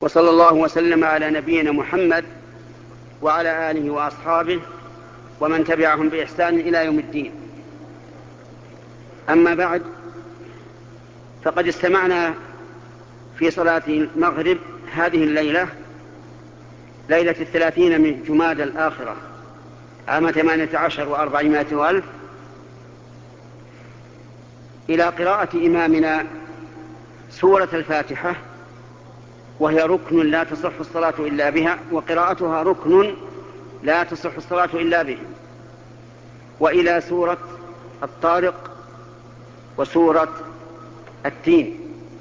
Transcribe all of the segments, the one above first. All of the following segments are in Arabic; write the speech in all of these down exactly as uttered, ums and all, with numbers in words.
وصلى الله وسلم على نبينا محمد وعلى آله وأصحابه ومن تبعهم بإحسان إلى يوم الدين. أما بعد، فقد استمعنا في صلاة المغرب هذه الليلة، ليلة الثلاثين من جمادى الآخرة عام ثمانية عشر وأربعمائة وألف، إلى قراءة إمامنا سورة الفاتحة، وهي ركن لا تصح الصلاة إلا بها، وقراءتها ركن لا تصح الصلاة إلا به، وإلى سورة الطارق وسورة التين.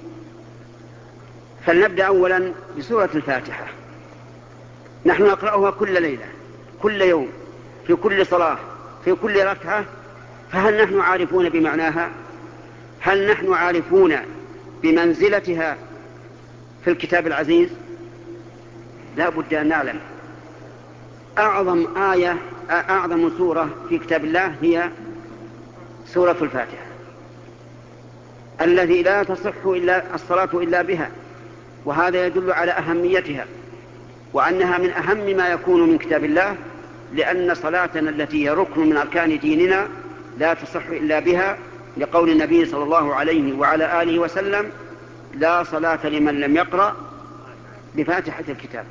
فلنبدأ أولا بسورة الفاتحة. نحن نقرأها كل ليلة، كل يوم، في كل صلاة، في كل ركعة. فهل نحن عارفون بمعناها؟ هل نحن عارفون بمنزلتها في الكتاب العزيز؟ لا بد أن نعلم. أعظم آية أعظم سورة في كتاب الله هي سورة الفاتحة، الذي لا تصح إلا الصلاة إلا بها، وهذا يدل على أهميتها وأنها من أهم ما يكون من كتاب الله، لأن صلاتنا التي هي ركن من أركان ديننا لا تصح إلا بها، لقول النبي صلى الله عليه وعلى آله وسلم: لا صلاة لمن لم يقرأ بفاتحة الكتاب.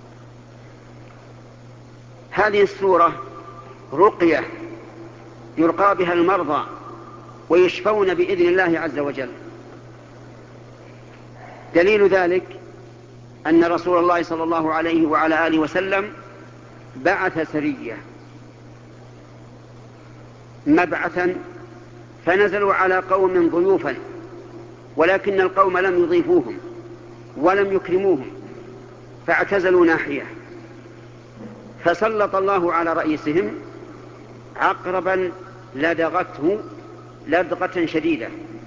هذه السورة رقية يرقى بها المرضى ويشفون بإذن الله عز وجل. دليل ذلك أن رسول الله صلى الله عليه وعلى آله وسلم بعث سرية مبعثا، فنزلوا على قوم ضيوفا، ولكن القوم لم يضيفوهم ولم يكرموهم، فاعتزلوا ناحية، فسلط الله على رئيسهم عقربا لدغته لدغة شديدة،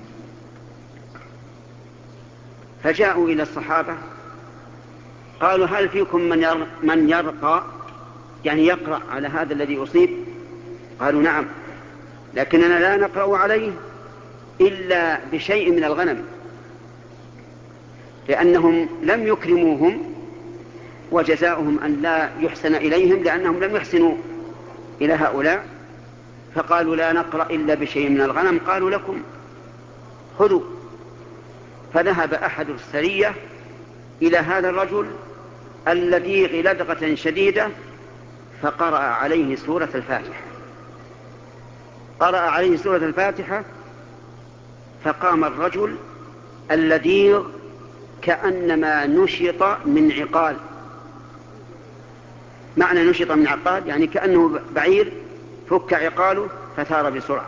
فجاءوا إلى الصحابة قالوا: هل فيكم من من يرقى، يعني يقرأ على هذا الذي أصيب؟ قالوا: نعم، لكننا لا نقرأ عليه إلا بشيء من الغنم، لأنهم لم يكرموهم، وجزاؤهم أن لا يحسن إليهم لأنهم لم يحسنوا إلى هؤلاء، فقالوا: لا نقرأ إلا بشيء من الغنم. قالوا: لكم، خذوا. فذهب أحد السرية إلى هذا الرجل الذي لدغة شديدة، فقرأ عليه سورة الفاتحة قرأ عليه سورة الفاتحة فقام الرجل الذي كأنما نشط من عقال. معنى نشط من عقال يعني كأنه بعير فك عقاله فثار بسرعة.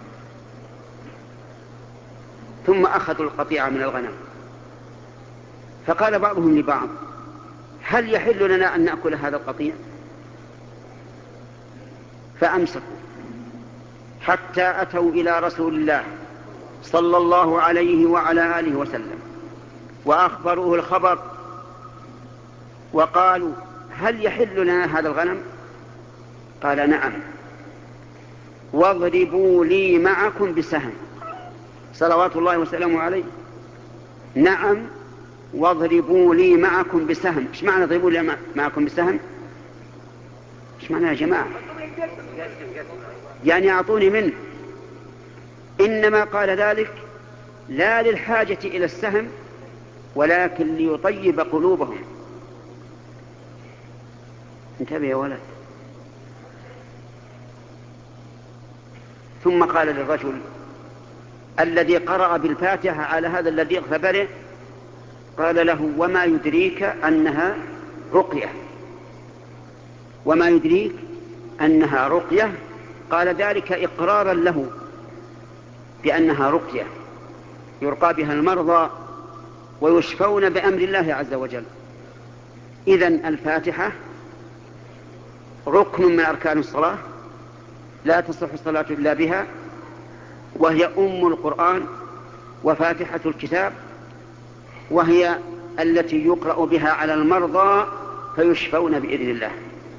ثم أخذوا القطيعة من الغنم، فقال بعضهم لبعض: هل يحل لنا أن نأكل هذا القطيع؟ فأمسكوا حتى أتوا إلى رسول الله صلى الله عليه وعلى آله وسلم وأخبروه الخبر، وقالوا: هل يحل لنا هذا الغنم؟ قال: نعم، واضربوا لي معكم بسهم، صلوات الله وسلامه عليه. نعم، واضربوا لي معكم بسهم. ايش معنى اضربوا لي معكم بسهم؟ ايش معنى يا جماعة؟ يعني أعطوني منه. إنما قال ذلك لا للحاجة إلى السهم، ولكن ليطيب قلوبهم. انتبه يا ولد. ثم قال للرجل الذي قرأ بالفاتحة على هذا الذي اغتبره، قال له: وما يدريك أنها رقية؟ وما يدريك أنها رقية؟ قال ذلك إقرارا له بأنها رقية يرقى بها المرضى ويشفون بأمر الله عز وجل. إذن الفاتحة ركن من أركان الصلاة، لا تصح الصلاة إلا بها، وهي أم القرآن وفاتحة الكتاب، وهي التي يقرأ بها على المرضى فيشفون بإذن الله.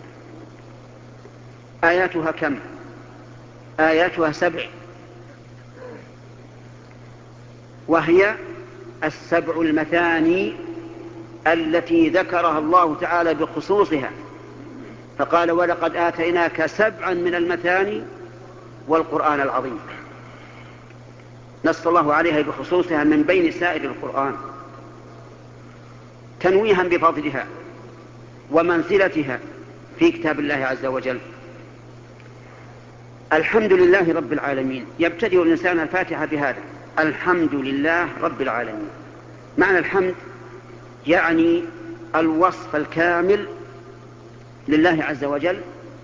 آياتها كم؟ آياتها سبع، وهي السبع المثاني التي ذكرها الله تعالى بخصوصها، فقال: ولقد آتيناك سبعا من المثاني والقرآن العظيم. نص الله عليها بخصوصها من بين سائر القرآن تنويها بفضلها ومنزلتها في كتاب الله عز وجل. الحمد لله رب العالمين. يبتدئ الإنسان الفاتحة بهذا: الحمد لله رب العالمين. معنى الحمد يعني الوصف الكامل لله عز وجل،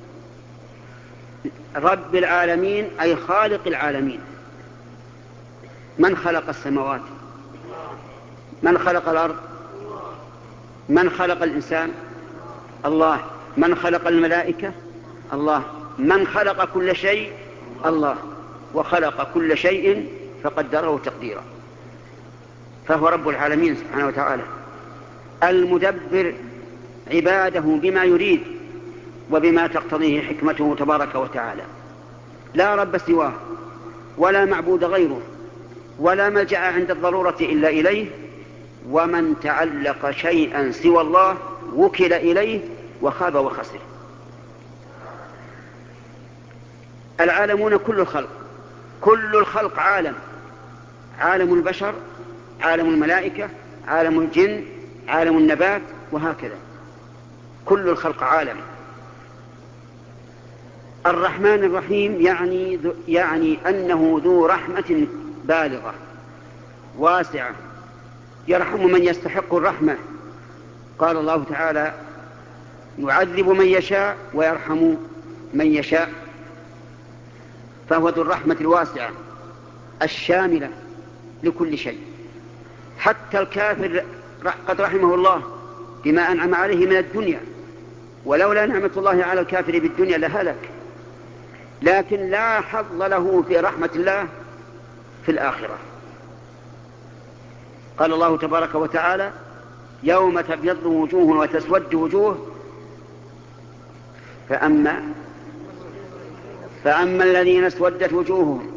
رب العالمين أي خالق العالمين. من خلق السماوات؟ من خلق الأرض؟ من خلق الإنسان؟ الله. من خلق الملائكة؟ الله. من خلق كل شيء؟ الله. وخلق كل شيء فقدره تقديرا. فهو رب العالمين سبحانه وتعالى، المدبر عباده بما يريد وبما تقتضيه حكمته تبارك وتعالى. لا رب سواه، ولا معبود غيره، ولا ملجأ عند الضرورة إلا إليه. ومن تعلق شيئا سوى الله وكل إليه وخاب وخسر. العالمون كل الخلق، كل الخلق عالم: عالم البشر، عالم الملائكة، عالم الجن، عالم النبات، وهكذا. كل الخلق عالم. الرحمن الرحيم يعني, يعني أنه ذو رحمة بالغة واسعة، يرحم من يستحق الرحمة. قال الله تعالى: يعذب من يشاء ويرحم من يشاء. فهو ذو الرحمة الواسعة الشاملة لكل شيء. حتى الكافر قد رحمه الله بما أنعم عليه من الدنيا، ولولا نعمة الله على الكافر بالدنيا لهلك. لكن لا حظ له في رحمة الله في الآخرة. قال الله تبارك وتعالى: يوم تبيض وجوه وتسود وجوه فأما, فأما الذين اسودت وجوههم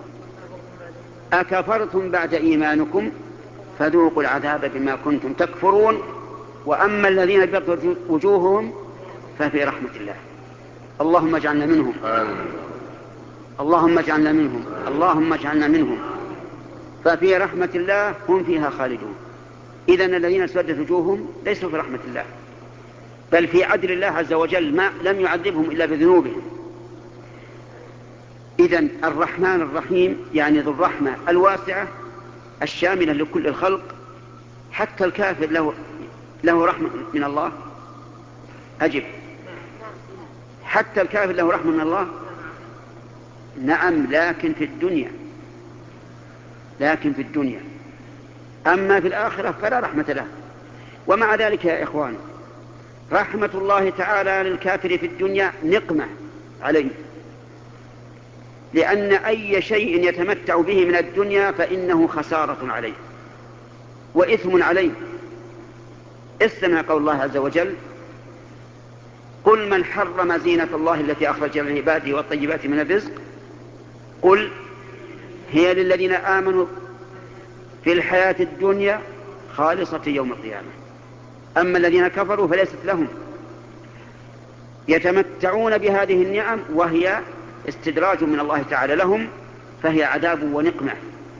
أكفرتم بعد إيمانكم فذوقوا العذاب بما كنتم تكفرون، وأما الذين ابيضت وجوههم ففي رحمة الله. اللهم اجعلنا منهم، اللهم اجعلنا منهم، اللهم اجعلنا منهم. ففي رحمة الله هم فيها خالدون. إذن الذين اسودت وجوههم ليسوا في رحمة الله، بل في عدل الله عز وجل، ما لم يعذبهم إلا بذنوبهم. إذن الرحمن الرحيم يعني ذو الرحمة الواسعة الشاملة لكل الخلق. حتى الكافر له, له رحمة من الله. أجب، حتى الكافر له رحمة من الله. نعم، لكن في الدنيا، لكن في الدنيا. أما في الآخرة فلا رحمة له. ومع ذلك يا إخوان، رحمة الله تعالى للكافر في الدنيا نقمة عليه، لأن أي شيء يتمتع به من الدنيا فإنه خسارة عليه وإثم عليه. استمع قول الله عز وجل: قل من حرم زينة الله التي أخرج لعباده والطيبات من الرزق قل هي للذين آمنوا في الحياة الدنيا خالصة يوم القيامة، أما الذين كفروا فليست لهم. يتمتعون بهذه النعم وهي استدراج من الله تعالى لهم، فهي عذاب ونقمة.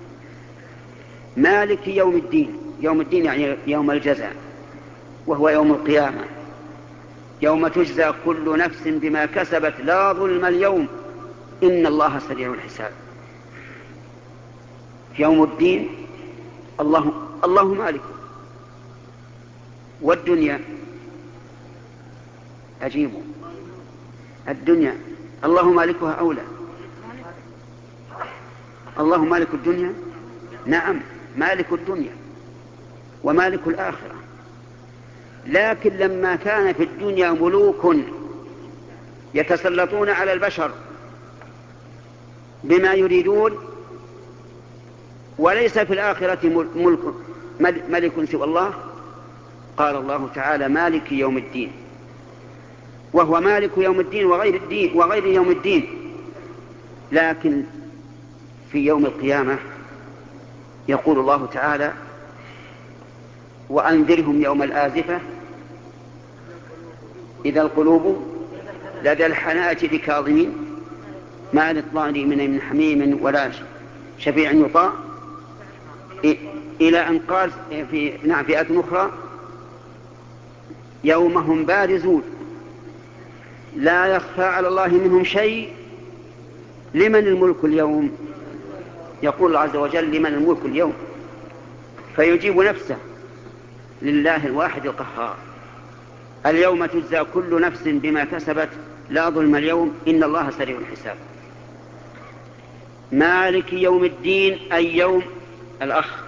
مالك يوم الدين، يوم الدين يعني يوم الجزاء، وهو يوم القيامة، يوم تجزى كل نفس بما كسبت لا ظلم اليوم إن الله سريع الحساب. يوم الدين الله, الله مالك. والدنيا أجيبوا، الدنيا الله مالكها أولى. الله مالك الدنيا، نعم مالك الدنيا ومالك الآخرة. لكن لما كان في الدنيا ملوك يتسلطون على البشر بما يريدون، وليس في الآخرة ملك ملك سوى الله، قال الله تعالى: مالك يوم الدين. وهو مالك يوم الدين وغير الدين وغير يوم الدين. لكن في يوم القيامة يقول الله تعالى: وأنذرهم يوم الآزفة إذا القلوب لدى الحناجر كاظمين ما للطالب من حميم ولا شفيع يطاع، إلى أن قال في نعم في آية أخرى يوم هم بارزون لا يخفى على الله منهم شيء لمن الملك اليوم. يقول الله عز وجل لمن الملك اليوم، فيجيب نفسه لله الواحد القهار. اليوم تجزى كل نفس بما كسبت لا ظلم اليوم إن الله سريع الحساب. مالك يوم الدين أي يوم الأخ.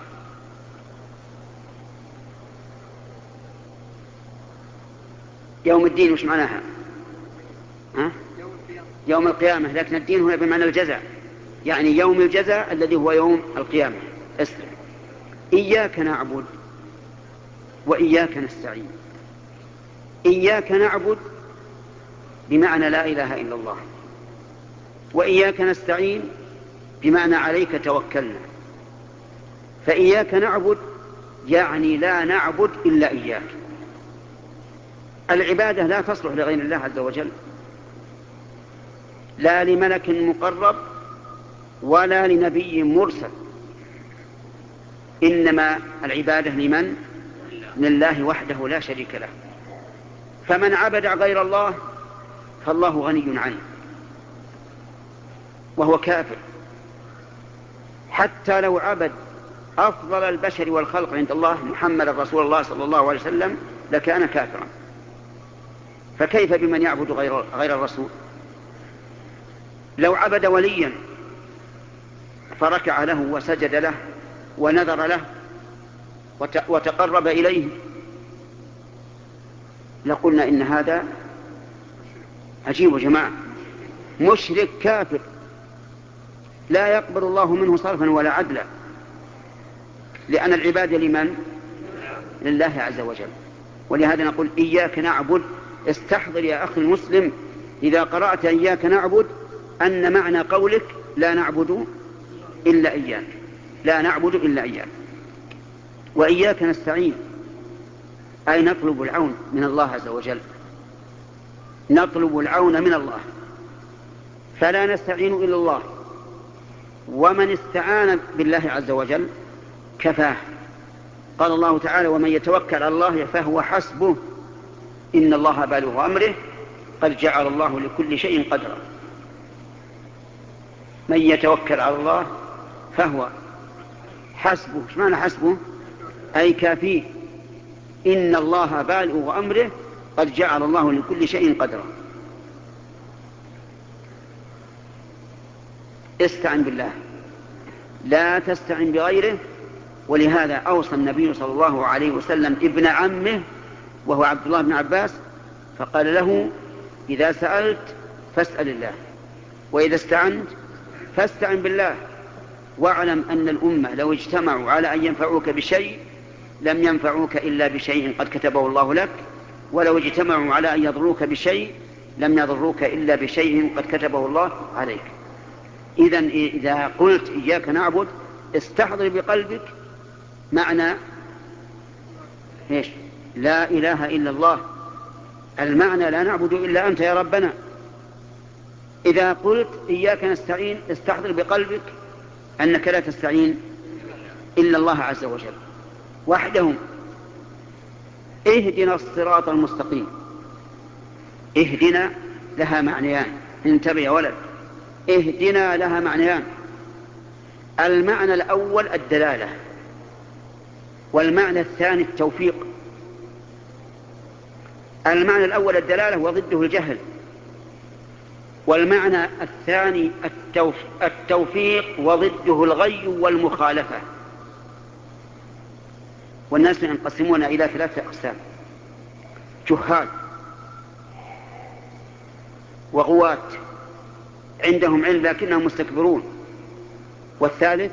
يوم الدين وش معناها؟ ها؟ يوم القيامة، لكن الدين هنا بمعنى الجزاء، يعني يوم الجزاء الذي هو يوم القيامة. اسلم. إياك نعبد وإياك نستعين. إياك نعبد بمعنى لا إله إلا الله، وإياك نستعين بمعنى عليك توكلنا. فإياك نعبد يعني لا نعبد إلا إياك. العبادة لا تصلح لغير الله عز وجل، لا لملك مقرب ولا لنبي مرسل، إنما العبادة لمن؟ لله وحده لا شريك له. فمن عبد غير الله فالله غني عنه وهو كافر، حتى لو عبد أفضل البشر والخلق عند الله محمد رسول الله صلى الله عليه وسلم لكان كافرا. فكيف بمن يعبد غير, غير الرسول؟ لو عبد وليا فركع له وسجد له ونذر له وتقرب إليه لقلنا إن هذا عجيب يا جماعة، مشرك كافر لا يقبل الله منه صرفا ولا عدلا، لأن العبادة لمن؟ لله عز وجل. ولهذا نقول إياك نعبد. استحضر يا أخي المسلم إذا قرأت إياك نعبد أن معنى قولك لا نعبد إلا إياك، لا نعبد إلا إياك. وإياك نستعين أي نطلب العون من الله عز وجل، نطلب العون من الله، فلا نستعين إلا الله. ومن استعان بالله عز وجل كفاه. قال الله تعالى ومن يتوكل على الله فهو حسبه إن الله بالغ أمره قد جعل الله لكل شيء قدرا. من يتوكل على الله فهو حسبه. ايش معنى حسبه؟ أي كافيه. إن الله بالغ أمره قد جعل الله لكل شيء قدرا. استعن بالله لا تستعن بغيره. ولهذا أوصى النبي صلى الله عليه وسلم ابن عمه وهو عبد الله بن عباس فقال له إذا سألت فاسأل الله وإذا استعنت فاستعن بالله، واعلم أن الأمة لو اجتمعوا على أن ينفعوك بشيء لم ينفعوك إلا بشيء قد كتبه الله لك، ولو اجتمعوا على أن يضروك بشيء لم يضروك إلا بشيء قد كتبه الله عليك. إذن إذا قلت إياك نعبد استحضر بقلبك معنى إيش؟ لا إله إلا الله. المعنى لا نعبد إلا أنت يا ربنا. إذا قلت إياك نستعين استحضر بقلبك أنك لا تستعين إلا الله عز وجل وحده. اهدنا الصراط المستقيم. اهدنا لها معنيان، انتبه يا ولد. اهدنا لها معنيان. المعنى الأول الدلالة، والمعنى الثاني التوفيق. المعنى الأول الدلالة وضده الجهل، والمعنى الثاني التوف... التوفيق وضده الغي والمخالفة. والناس ينقسمون إلى ثلاثة أقسام: جهال وغواة عندهم علم لكنهم مستكبرون، والثالث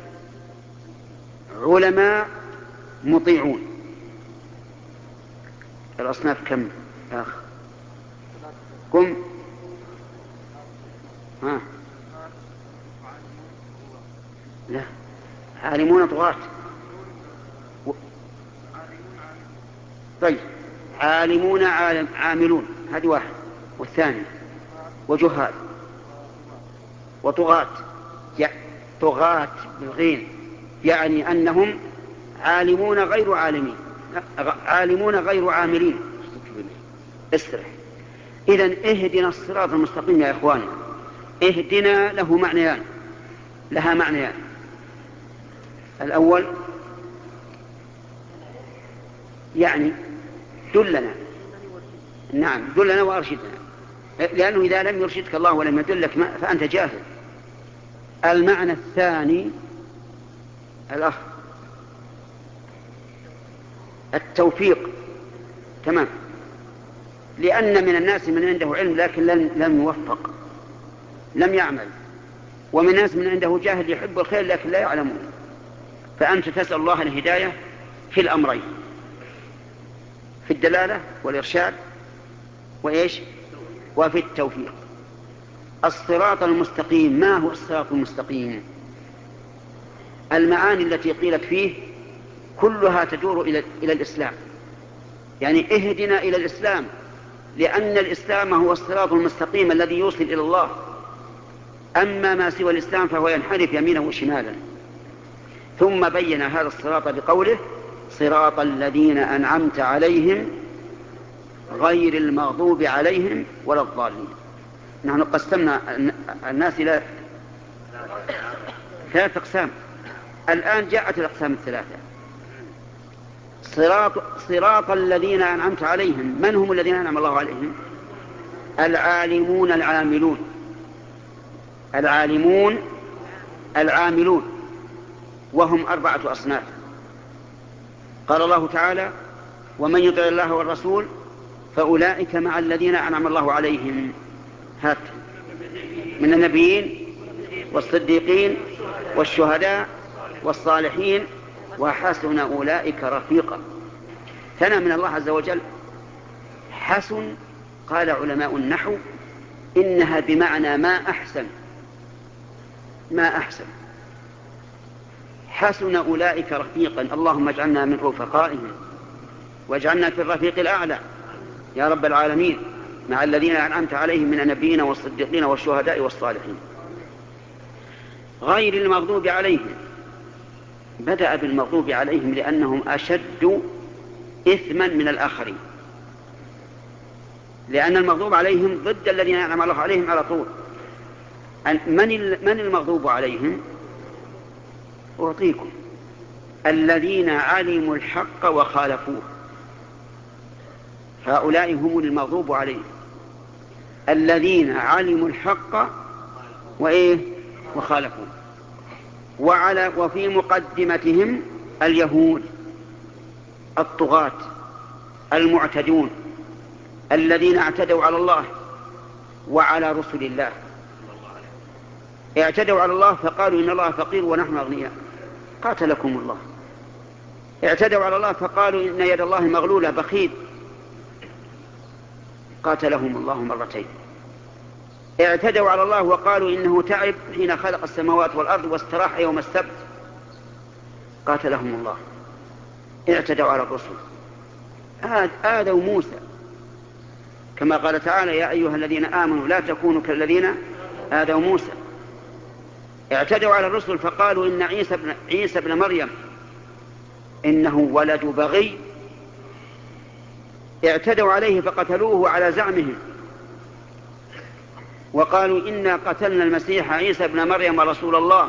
علماء مطيعون. الأصناف كم آخر؟ كم؟ ها؟ لا، عالمون طغاة و... طيب، عالمون عالم عاملون، هذه واحد. والثاني وجهال وطغاة، طغاة بالغين، يعني أنهم عالمون غير عالمين، عالمون غير عاملين. استرح. إذن اهدنا الصراط المستقيم يا إخواننا. اهدنا له معنيان، لها معنيان. الأول يعني دلنا، نعم دلنا وأرشدنا، لأنه إذا لم يرشدك الله ولم يدلك فأنت جاهل. المعنى الثاني الأخ التوفيق، تمام، لأن من الناس من عنده علم لكن لم يوفق، لم يعمل، ومن الناس من عنده جاهل يحب الخير لكن لا يعلمون. فأنت تسأل الله الهداية في الأمرين، في الدلالة والإرشاد وإيش وفي التوفيق. الصراط المستقيم، ما هو الصراط المستقيم؟ المعاني التي قيلت فيه كلها تدور إلى, إلى الإسلام، يعني اهدنا إلى الإسلام، لأن الإسلام هو الصراط المستقيم الذي يوصل إلى الله. أما ما سوى الإسلام فهو ينحرف يمينا وشمالا. ثم بين هذا الصراط بقوله صراط الذين أنعمت عليهم غير المغضوب عليهم ولا الضالين. نحن قسمنا الناس إلى ثلاثة أقسام، الآن جاءت الأقسام الثلاثة. صراط, صراط الذين أنعمت عليهم، من هم الذين أنعم الله عليهم؟ العالمون العاملون، العالمون العاملون، وهم أربعة أصناف. قال الله تعالى ومن يطع الله والرسول فأولئك مع الذين أنعم الله عليهم هات من النبيين والصديقين والشهداء والصالحين وحسن أولئك رفيقا. ثنى من الله عز وجل حسن، قال علماء النحو إنها بمعنى ما أحسن، ما أحسن. حسن أولئك رفيقا، اللهم اجعلنا من رفقائهم واجعلنا في الرفيق الأعلى يا رب العالمين، مع الذين أنعمت عليهم من النبيين والصديقين والشهداء والصالحين. غير المغضوب عليهم، بدأ بالمغضوب عليهم لأنهم أشد إثما من الآخرين، لأن المغضوب عليهم ضد الذين أنعم الله عليهم على طول. من المغضوب عليهم؟ أعطيكم: الذين علموا الحق وخالفوه، هؤلاء هم المغضوب عليهم. الذين علموا الحق وإيه وخالفوه. وعلى وفي مقدمتهم اليهود الطغاة المعتدون الذين اعتدوا على الله وعلى رسل الله. اعتدوا على الله فقالوا إن الله فقير ونحن أغنياء، قاتلكم الله. اعتدوا على الله فقالوا إن يد الله مغلولة بخيل، قاتلهم الله مرتين. اعتدوا على الله وقالوا إنه تعب حين خلق السماوات والأرض واستراح يوم السبت، قاتلهم الله. اعتدوا على الرسل، آذوا موسى، كما قال تعالى يا أيها الذين آمنوا لا تكونوا كالذين آذوا موسى. اعتدوا على الرسل فقالوا إن عيسى بن, عيسى بن مريم إنه ولد بغي، اعتدوا عليه فقتلوه على زعمهم وقالوا إنا قتلنا المسيح عيسى بن مريم رسول الله.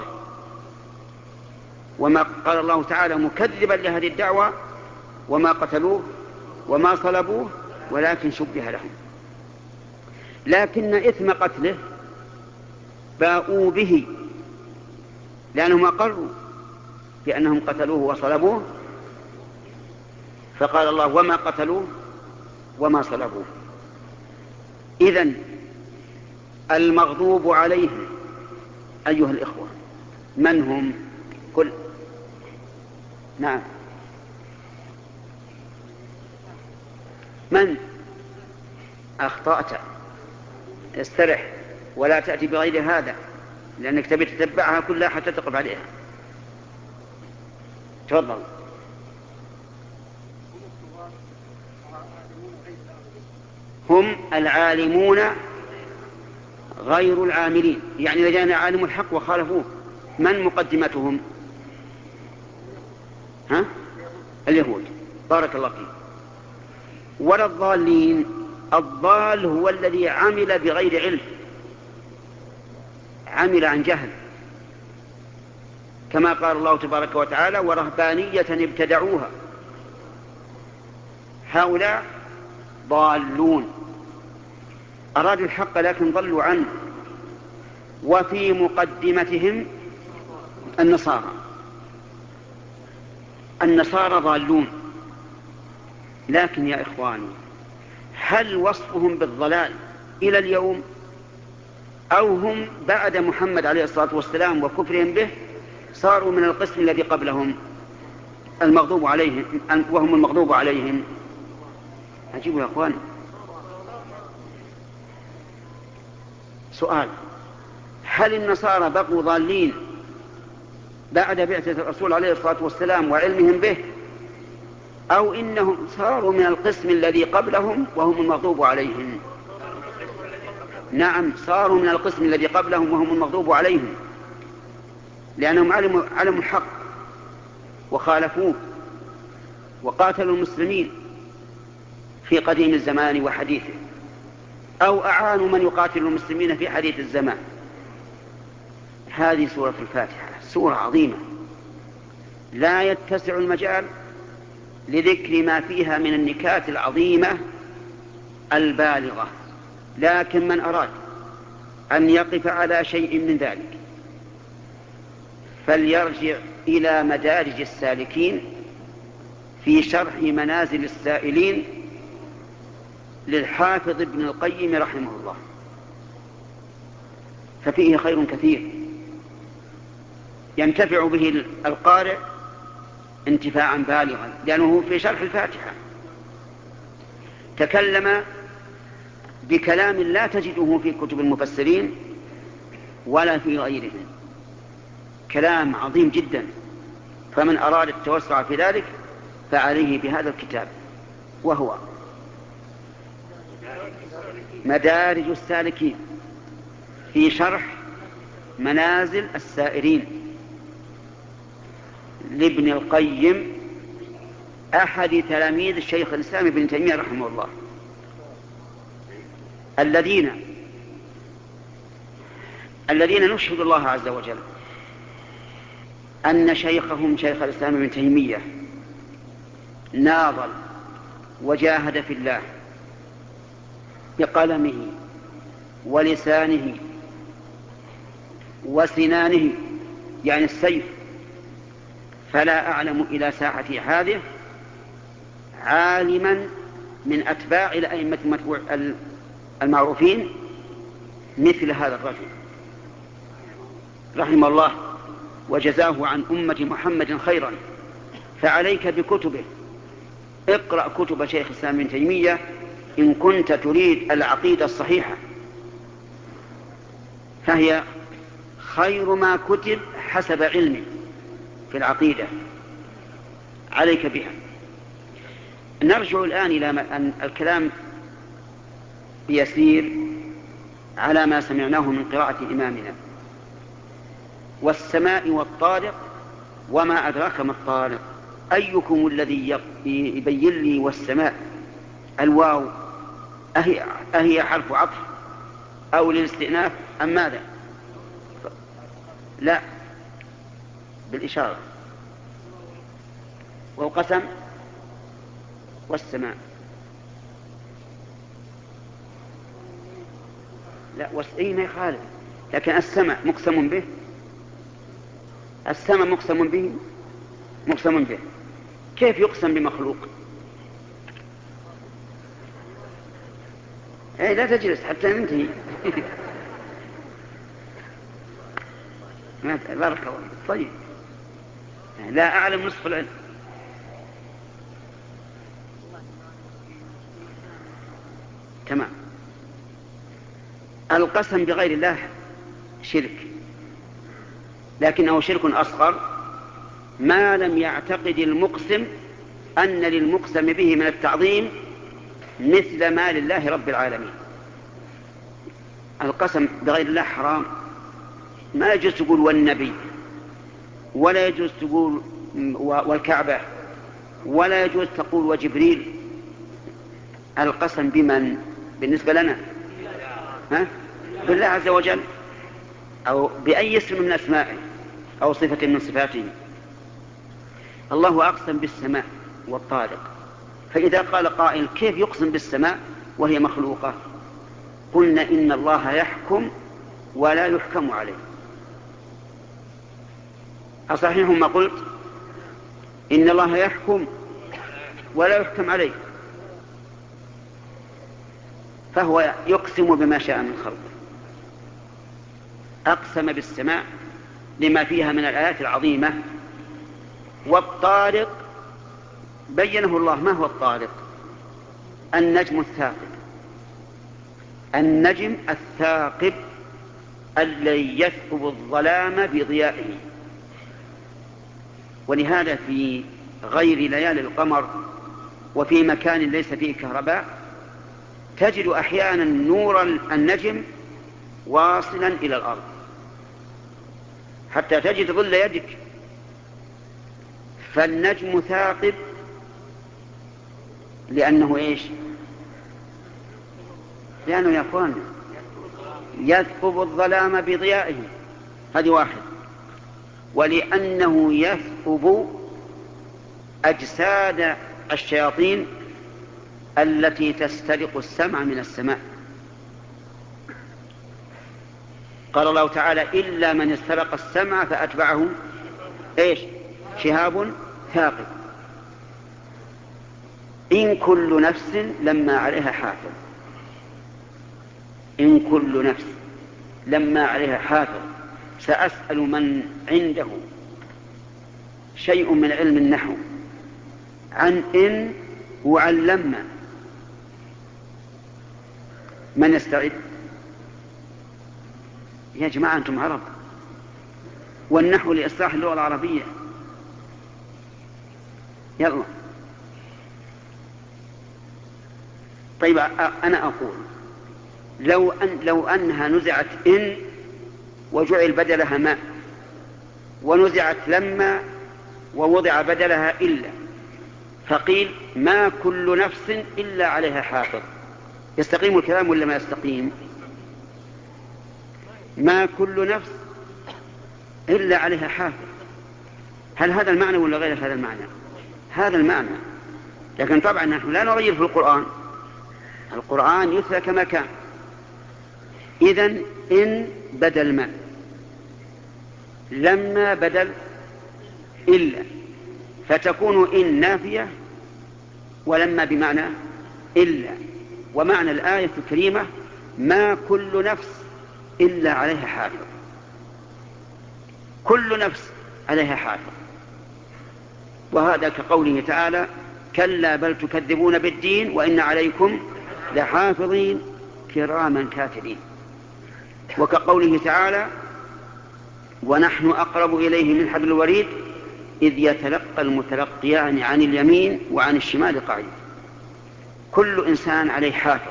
وما قال الله تعالى مكذبا لهذه الدعوة وما قتلوه وما صلبوه ولكن شبه لهم. لكن إثم قتله باءوا به لأنهم أقروا بأنهم قتلوه وصلبوه، فقال الله وما قتلوه وما صلبوه. إذن المغضوب عليهم أيها الإخوة من هم؟ كل نعم من أخطأت استرح ولا تأتي بغير هذا، لأنك تبي تتبعها كلها حتى تقف عليها. تفضل. هم العالمون غير العاملين، يعني إذا جاءنا عالم الحق وخالفوه من مقدمتهم؟ ها؟ اليهود. بارك الله فيك. ولا الضالين، الضال هو الذي عمل بغير علم، عمل عن جهل، كما قال الله تبارك وتعالى ورهبانية ابتدعوها، هؤلاء ضالون، أرادوا الحق لكن ضلوا عنه. وفي مقدمتهم النصارى، النصارى ضالون، لكن يا إخواني هل وصفهم بالضلال إلى اليوم أو هم بعد محمد عليه الصلاة والسلام وكفرهم به صاروا من القسم الذي قبلهم المغضوب عليهم وهم المغضوب عليهم؟ عجيب يا أخواني. سؤال: هل النصارى بقوا ضالين بعد بعثة الرسول عليه الصلاة والسلام وعلمهم به، أو إنهم صاروا من القسم الذي قبلهم وهم المغضوب عليهم؟ نعم، صاروا من القسم الذي قبلهم وهم المغضوب عليهم، لأنهم علموا, علموا الحق وخالفوه وقاتلوا المسلمين في قديم الزمان وحديثه، أو أعانوا من يقاتل المسلمين في حديث الزمان. هذه سورة الفاتحة سورة عظيمة لا يتسع المجال لذكر ما فيها من النكات العظيمة البالغة، لكن من أراد أن يقف على شيء من ذلك فليرجع إلى مدارج السالكين في شرح منازل السائلين للحافظ ابن القيم رحمه الله، ففيه خير كثير ينتفع به القارئ انتفاعا بالغا، لأنه في شرح الفاتحة تكلم بكلام لا تجده في كتب المفسرين ولا في غيرهم، كلام عظيم جدا، فمن أراد التوسع في ذلك فعليه بهذا الكتاب، وهو مدارج السالكين في شرح منازل السائرين لابن القيم أحد تلاميذ الشيخ الإسلام ابن تيمية رحمه الله، الذين الذين نشهد الله عز وجل أن شيخهم شيخ الإسلام ابن تيمية ناضل وجاهد في الله بقلمه ولسانه وسنانه، يعني السيف، فلا أعلم إلى ساعة هذه عالما من أتباع الأئمة المعروفين مثل هذا الرجل رحمه الله وجزاه عن أمة محمد خيرا. فعليك بكتبه، اقرأ كتب شيخ الإسلام ابن تيمية إن كنت تريد العقيدة الصحيحة، فهي خير ما كتب حسب علمه في العقيدة، عليك بها. نرجع الآن إلى الكلام يسير على ما سمعناه من قراءة إمامنا: والسماء والطارق وما أدراك ما الطارق. أيكم الذي يبين لي والسماء؟ الواو أهي, أهي حرف عطف أو للاستئناف أم ماذا؟ لا، بالإشارة. والقسم والسماء لا، والسئين ما يخالف، لكن السماء مقسم به، السماء مقسم به مقسم به كيف يقسم بمخلوق؟ اي لا تجلس حتى ننتهي. بارك الله. طيب، لا أعلم نصف العلم. تمام. القسم بغير الله شرك، لكنه شرك أصغر ما لم يعتقد المقسم أن للمقسم به من التعظيم مثل ما لله رب العالمين. القسم بغير الله حرام، ما يجوز تقول والنبي، ولا يجوز تقول والكعبة، ولا يجوز تقول وجبريل. القسم بمن بالنسبة لنا؟ ها؟ بالله عز وجل، أو بأي اسم من أسمائه أو صفة من صفاته. الله أقسم بالسماء والطارق، فإذا قال قائل كيف يقسم بالسماء وهي مخلوقة؟ قلنا إن الله يحكم ولا يحكم عليه. أصحيح ما قلت؟ إن الله يحكم ولا يحكم عليه، فهو يقسم بما شاء من خلقه. أقسم بالسماء لما فيها من الآيات العظيمة. والطارق بينه الله. ما هو الطارق؟ النجم الثاقب، النجم الثاقب الذي يثقب الظلام بضيائه. ولهذا في غير ليالي القمر وفي مكان ليس فيه كهرباء تجد أحيانا نور النجم واصلا إلى الأرض، حتى تجد ظل يدك. فالنجم ثاقب لأنه إيش؟ لأنه يا أخوان يثقب الظلام بضيائه، هذه واحد. ولأنه يثقب أجساد الشياطين التي تسترق السمع من السماء. قال الله تعالى إلا من استرق السمع فأتبعه إيش؟ شهاب ثاقب. إن كل نفس لما عليها حافظ، إن كل نفس لما عليها حافظ. سأسأل من عنده شيء من علم النحو عن إن وعن لما، من يستعد؟ يا جماعة أنتم عرب، والنحو لإصلاح اللغة العربية. يلا. طيب أنا أقول لو, أن لو أنها نزعت إن وجعل بدلها ما، ونزعت لما ووضع بدلها إلا، فقيل ما كل نفس إلا عليها حافظ، يستقيم الكلام ولا ما يستقيم؟ ما كل نفس إلا عليها حافظ. هل هذا المعنى ولا غير هذا المعنى؟ هذا المعنى. لكن طبعا نحن لا نغير في القرآن، القرآن يتلى كما كان. إذن إن بدل ما، لما بدل إلا، فتكون إن نافية ولما بمعنى إلا. ومعنى الآية الكريمة ما كل نفس إلا عليها حافظ، كل نفس عليها حافظ. وهذا كقوله تعالى كلا بل تكذبون بالدين وإن عليكم لحافظين كراما كاتبين. وكقوله تعالى ونحن أقرب إليه من حبل الوريد إذ يتلقى المتلقيان عن اليمين وعن الشمال قعيد. كل إنسان عليه حافظ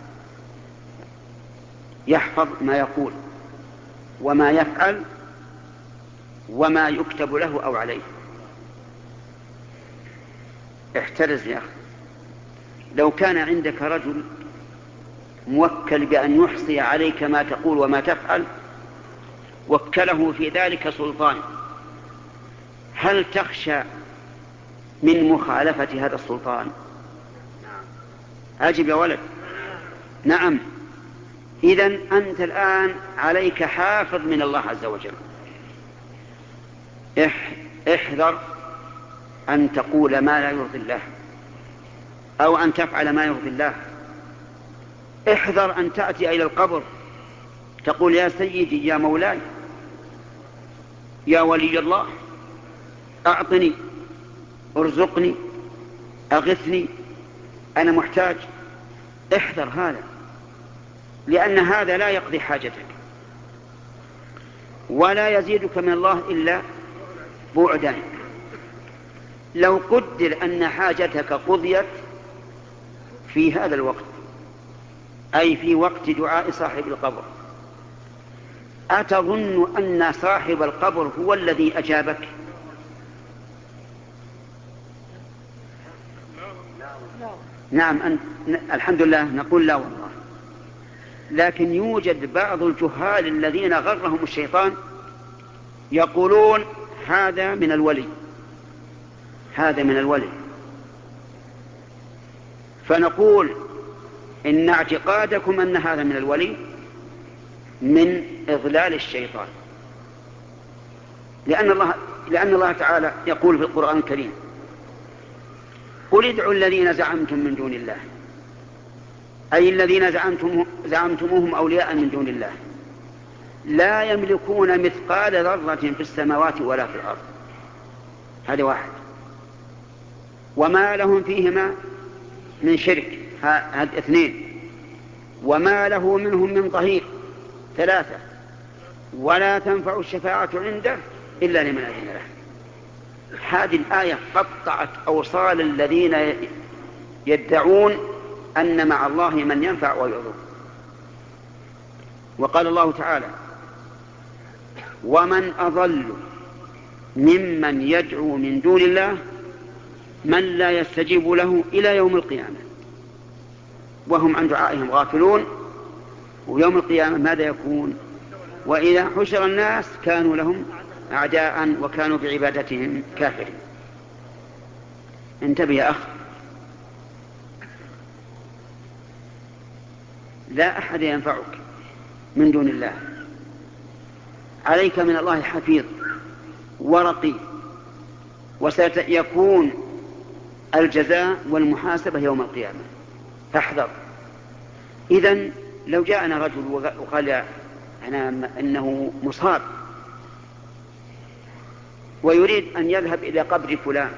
يحفظ ما يقول وما يفعل وما يكتب له أو عليه. احترز يا أخي، لو كان عندك رجل موكل بأن يحصي عليك ما تقول وما تفعل، وكله في ذلك سلطان، هل تخشى من مخالفة هذا السلطان؟ أجب يا ولد. نعم. إذن أنت الآن عليك حافظ من الله عز وجل. احذر أن تقول ما لا يرضي الله أو أن تفعل ما يرضي الله. احذر أن تأتي إلى القبر تقول يا سيدي يا مولاي يا ولي الله أعطني ارزقني أغثني أنا محتاج. احذر هذا، لأن هذا لا يقضي حاجتك ولا يزيدك من الله إلا بعدا. لو قدر أن حاجتك قضيت في هذا الوقت، أي في وقت دعاء صاحب القبر. أتظن أن صاحب القبر هو الذي أجابك؟ نعم أن... الحمد لله نقول لا والله. لكن يوجد بعض الجهال الذين غرهم الشيطان يقولون هذا من الولي، هذا من الولي. فنقول إن اعتقادكم أن هذا من الولي من إضلال الشيطان، لأن الله, لأن الله تعالى يقول في القرآن الكريم: قل ادعوا الذين زعمتم من دون الله، أي الذين زعمتم زعمتموهم أولياء من دون الله، لا يملكون مثقال ذرة في السماوات ولا في الأرض. هذا واحد. وما لهم فيهما من شرك، هذا اثنين. وما له منهم من ظهير، ثلاثة. ولا تنفع الشفاعة عنده إلا لمن أذن له. هذه الآية قطعت أوصال الذين يدعون أن مع الله من ينفع ويضر. وقال الله تعالى: ومن أضل ممن يدعو من دون الله من لا يستجيب له إلى يوم القيامة وهم عن دعائهم غافلون. ويوم القيامة ماذا يكون؟ وإذا حشر الناس كانوا لهم أعداء وكانوا بعبادتهم كافرين. انتبه يا أخ، لا أحد ينفعك من دون الله، عليك من الله حفيظ ورقيب، وسيكون الجزاء والمحاسبة يوم القيامة، فاحذر. إذن لو جاءنا رجل وقال أنا إنه مصاب ويريد أن يذهب إلى قبر فلان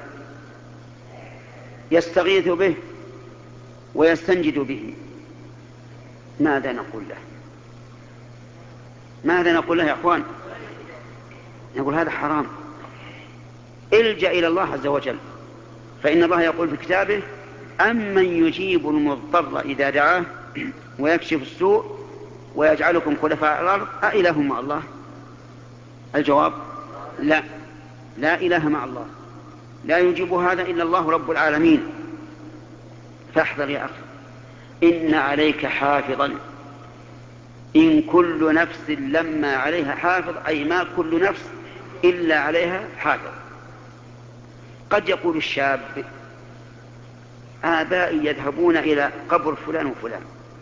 يستغيث به ويستنجد به، ماذا نقول له؟ ماذا نقول له يا أخوان؟ نقول هذا حرام. الجأ إلى الله عز وجل، فإن الله يقول في كتابه: أمن يجيب المضطر إذا دعاه ويكشف السوء ويجعلكم خلفاء الأرض أإله مع الله؟ الجواب: لا، لا إله مع الله، لا يجيب هذا إلا الله رب العالمين. فاحذر يا أخي، إن عليك حافظا، إن كل نفس لما عليها حافظ، أي ما كل نفس إلا عليها حافظ. قد يقول الشاب: آبائي يذهبون إلى قبر فلان وفلان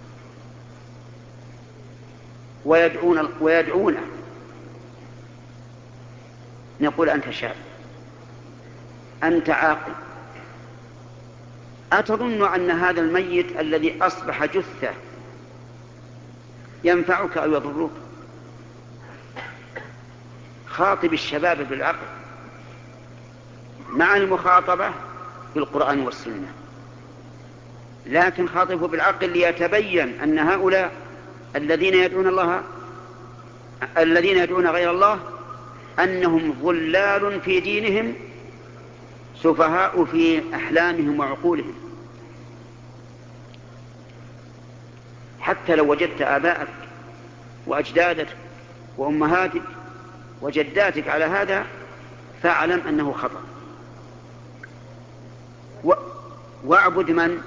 ويدعون ويدعونه. نقول: أنت شاب، أنت عاقل، أتظن أن هذا الميت الذي أصبح جثة ينفعك أو يضرك؟ خاطب الشباب بالعقل مع المخاطبة بالقرآن والسنة، لكن خاطبه بالعقل ليتبين أن هؤلاء الذين يدعون الله الذين يدعون غير الله أنهم ضلال في دينهم، سفهاء في أحلامهم وعقولهم. حتى لو وجدت آباءك وأجدادك وأمهاتك وجداتك على هذا فاعلم أنه خطأ. و... واعبد من؟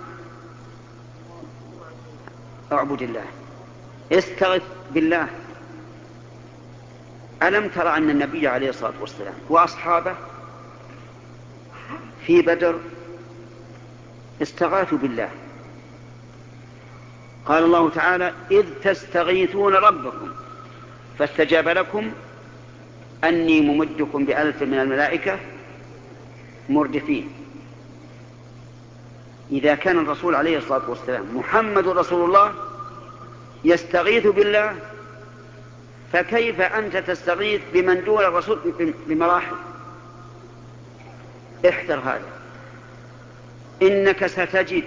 اعبد الله، استغث بالله. ألم ترى أن النبي عليه الصلاة والسلام وأصحابه في بدر استغاثوا بالله؟ قال الله تعالى: إذ تستغيثون ربكم فاستجاب لكم أني ممدكم بألف من الملائكة مردفين. إذا كان الرسول عليه الصلاة والسلام محمد رسول الله يستغيث بالله، فكيف أنت تستغيث بمن دون الرسول بمراحل؟ احذر هذا. إنك ستجد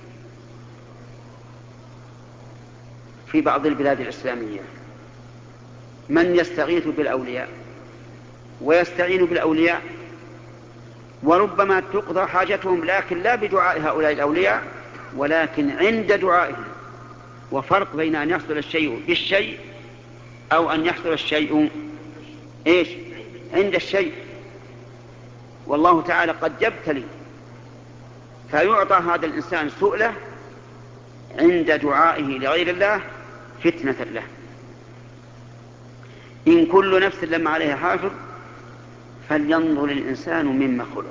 في بعض البلاد الإسلامية من يستغيث بالأولياء ويستعين بالأولياء، وربما تقضى حاجتهم، لكن لا بدعاء هؤلاء الأولياء، ولكن عند دعائهم. وفرق بين أن يحصل الشيء بالشيء أو أن يحصل الشيء إيش عند الشيء. والله تعالى قد يبتلي فيعطى هذا الإنسان سؤله عند دعائه لغير الله فتنة له. إن كل نفس لما عليها حافظ فلينظر الإنسان مما خلق.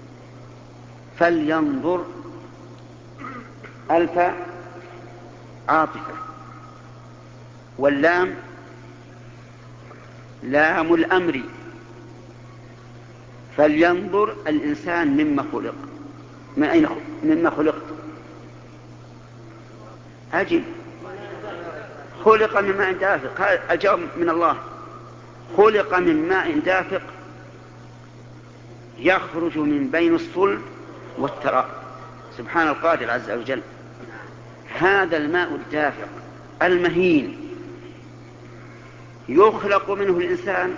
فلينظر ألف عاطفة، واللام لام الأمر. فلينظر الإنسان مما خلق. من أين مما خلقت؟ أجل خلق من ماء دافق. هذا الجواب من الله. خلق من ماء دافق يخرج من بين الصلب والترائب. سبحان القادر عز وجل. هذا الماء الدافق المهين يخلق منه الإنسان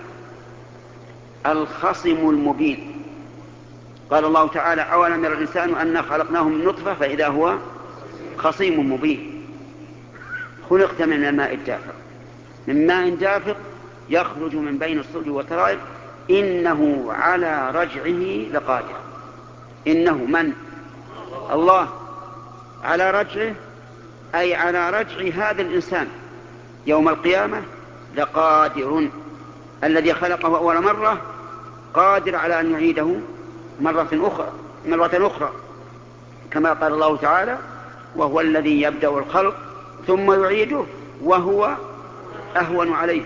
الخصم المبين. قال الله تعالى: أولم يرى الإنسان أنا خلقناه من نطفة فإذا هو خصيم مبين. خلقت من الماء الدافق، من ماء دافق يخرج من بين الصلب والترائب. إنه على رجعه لقادر. إنه من؟ الله. على رجعه أي على رجع هذا الإنسان يوم القيامة لقادر. الذي خلقه أول مرة قادر على أن يعيده مرة أخرى مرة أخرى كما قال الله تعالى: وهو الذي يبدأ الخلق ثم يعيده وهو أهون عليه.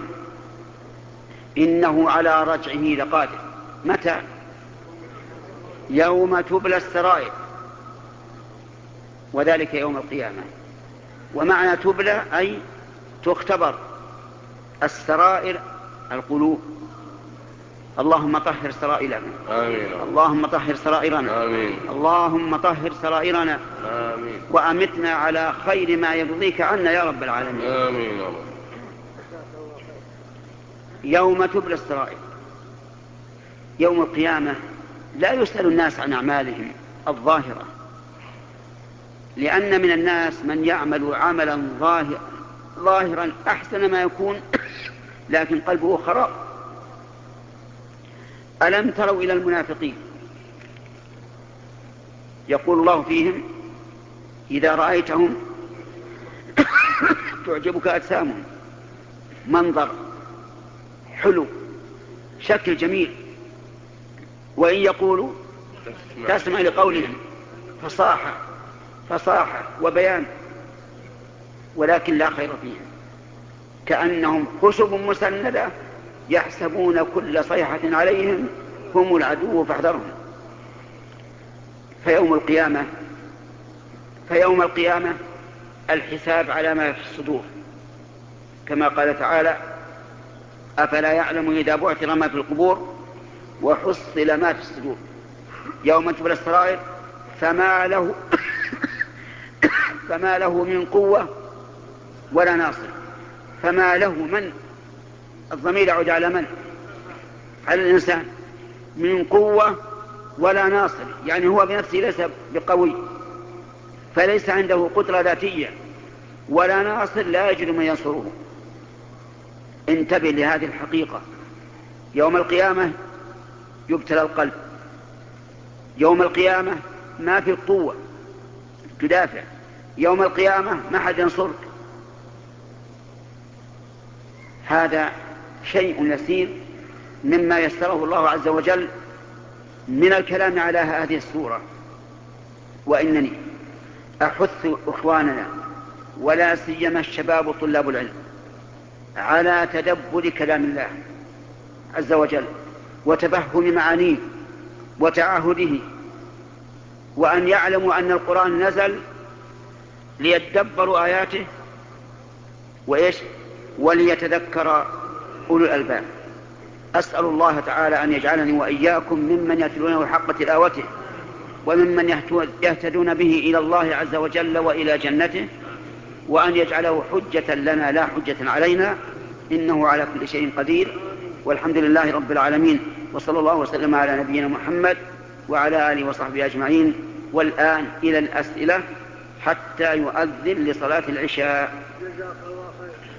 إنه على رجعه لقادر. متى؟ يوم تبلى السرائر، وذلك يوم القيامة. ومعنى تبلى أي تختبر. السرائر القلوب. اللهم طهر سرائرنا. آمين. اللهم طهر سرائرنا. آمين. اللهم طهر سرائرنا. آمين. وأمتنا على خير ما يرضيك عنا يا رب العالمين. آمين. يوم تبلى السرائر، يوم القيامة لا يسأل الناس عن أعمالهم الظاهرة، لأن من الناس من يعمل عملا ظاهر ظاهرا أحسن ما يكون لكن قلبه خراب. ألم تروا إلى المنافقين يقول الله فيهم: إذا رأيتهم تعجبك أجسامهم، منظر حلو، شكل جميل، وإن يقولوا تسمع لقولهم فصاحة فصاحة وبيان، ولكن لا خير فيهم، كأنهم خشب مسندة يحسبون كل صيحة عليهم هم العدو فاحذرهم. فيوم القيامة فيوم القيامة الحساب على ما في الصدور، كما قال تعالى: أفلا يعلم إذا بعثر ما في القبور وحصل ما في الصدور. يوم تبلى السرائر فما له فما له من قوة ولا ناصر. فما له من الضمير يعود على من؟ على الإنسان. من قوة ولا ناصر، يعني هو بنفسه ليس بقوي، فليس عنده قدرة ذاتية، ولا ناصر لا يجد من ينصره. انتبه لهذه الحقيقة. يوم القيامة يبتلى القلب. يوم القيامة ما في القوة تدافع. يوم القيامة ما حد ينصرك. هذا شيء يسير مما يسره الله عز وجل من الكلام على هذه السورة. وإنني أحث إخواننا ولا سيما الشباب طلاب العلم على تدبر كلام الله عز وجل وتفهم معانيه وتعاهده، وأن يعلموا أن القرآن نزل ليتدبروا آياته وإيش وليتذكر أولو الألباب. أسأل الله تعالى أن يجعلني وإياكم ممن يتلونه حق تلاوته وممن يهتدون به إلى الله عز وجل وإلى جنته، وأن يجعله حجة لنا لا حجة علينا، إنه على كل شيء قدير. والحمد لله رب العالمين، وصلى الله وسلم على نبينا محمد وعلى آله وصحبه أجمعين. والآن إلى الأسئلة، حتى يؤذن لصلاة العشاء. جزاك الله خير.